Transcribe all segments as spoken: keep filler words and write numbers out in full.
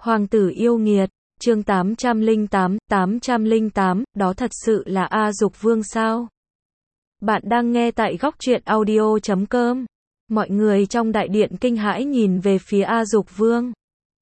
Hoàng tử yêu nghiệt, chương tám trăm lẻ tám, tám trăm lẻ tám, đó thật sự là A Dục Vương sao? Bạn đang nghe tại góc truyện audio chấm com. Mọi người trong đại điện kinh hãi nhìn về phía A Dục Vương.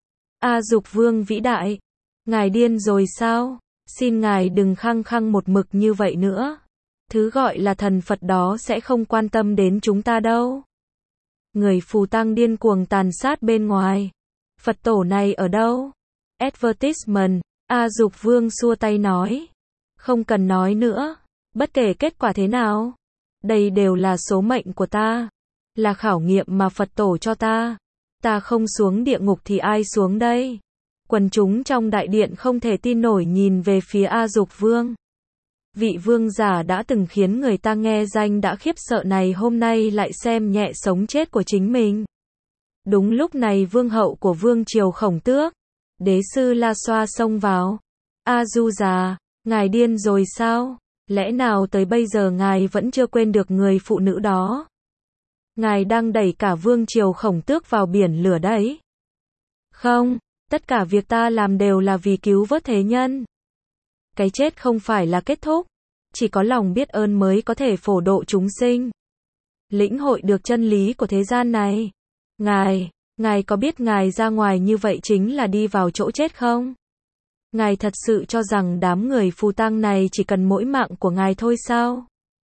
A Dục Vương vĩ đại, ngài điên rồi sao? Xin ngài đừng khăng khăng một mực như vậy nữa. Thứ gọi là thần Phật đó sẽ không quan tâm đến chúng ta đâu. Người phù tăng điên cuồng tàn sát bên ngoài. Phật tổ này ở đâu? Advertisement, A Dục Vương xua tay nói. Không cần nói nữa. Bất kể kết quả thế nào. Đây đều là số mệnh của ta. Là khảo nghiệm mà Phật tổ cho ta. Ta không xuống địa ngục thì ai xuống đây? Quần chúng trong đại điện không thể tin nổi nhìn về phía A Dục Vương. Vị vương giả đã từng khiến người ta nghe danh đã khiếp sợ này hôm nay lại xem nhẹ sống chết của chính mình. Đúng lúc này vương hậu của vương triều Khổng Tước, đế sư La Xoa xông vào. A Du già, ngài điên rồi sao? Lẽ nào tới bây giờ ngài vẫn chưa quên được người phụ nữ đó? Ngài đang đẩy cả vương triều Khổng Tước vào biển lửa đấy. Không, tất cả việc ta làm đều là vì cứu vớt thế nhân. Cái chết không phải là kết thúc, chỉ có lòng biết ơn mới có thể phổ độ chúng sinh. Lĩnh hội được chân lý của thế gian này. Ngài, ngài có biết ngài ra ngoài như vậy chính là đi vào chỗ chết không? Ngài thật sự cho rằng đám người phù tang này chỉ cần mỗi mạng của ngài thôi sao?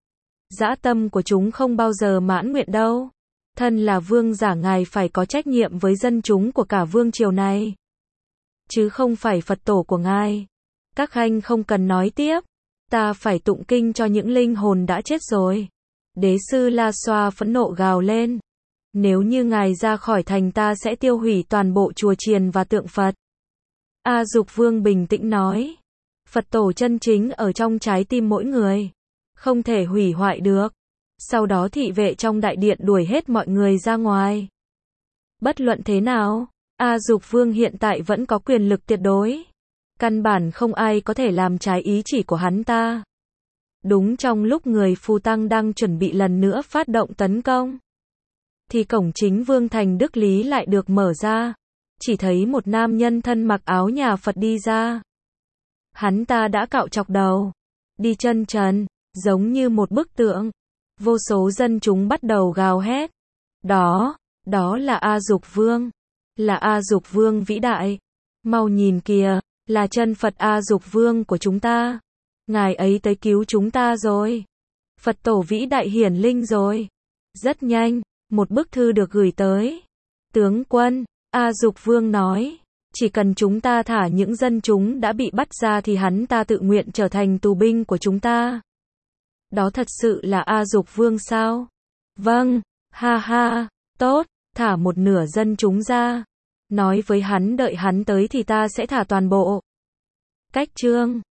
Dã tâm của chúng không bao giờ mãn nguyện đâu. Thân là vương giả ngài phải có trách nhiệm với dân chúng của cả vương triều này. Chứ không phải Phật tổ của ngài. Các khanh không cần nói tiếp. Ta phải tụng kinh cho những linh hồn đã chết rồi. Đế sư La Xoa phẫn nộ gào lên. Nếu như ngài ra khỏi thành ta sẽ tiêu hủy toàn bộ chùa chiền và tượng Phật. A Dục Vương bình tĩnh nói. Phật tổ chân chính ở trong trái tim mỗi người. Không thể hủy hoại được. Sau đó thị vệ trong đại điện đuổi hết mọi người ra ngoài. Bất luận thế nào, A Dục Vương hiện tại vẫn có quyền lực tuyệt đối. Căn bản không ai có thể làm trái ý chỉ của hắn ta. Đúng trong lúc người phù tăng đang chuẩn bị lần nữa phát động tấn công, thì cổng chính vương thành Đức Lý lại được mở ra. Chỉ thấy một nam nhân thân mặc áo nhà Phật đi ra. Hắn ta đã cạo chọc đầu, đi chân trần, giống như một bức tượng. Vô số dân chúng bắt đầu gào hét. Đó, đó là A Dục Vương. Là A Dục Vương vĩ đại. Mau nhìn kìa, là chân Phật A Dục Vương của chúng ta. Ngài ấy tới cứu chúng ta rồi. Phật tổ vĩ đại hiển linh rồi. Rất nhanh, một bức thư được gửi tới. Tướng quân, A Dục Vương nói, chỉ cần chúng ta thả những dân chúng đã bị bắt ra thì hắn ta tự nguyện trở thành tù binh của chúng ta. Đó thật sự là A Dục Vương sao? Vâng, ha ha, tốt, thả một nửa dân chúng ra. Nói với hắn đợi hắn tới thì ta sẽ thả toàn bộ. Cách chương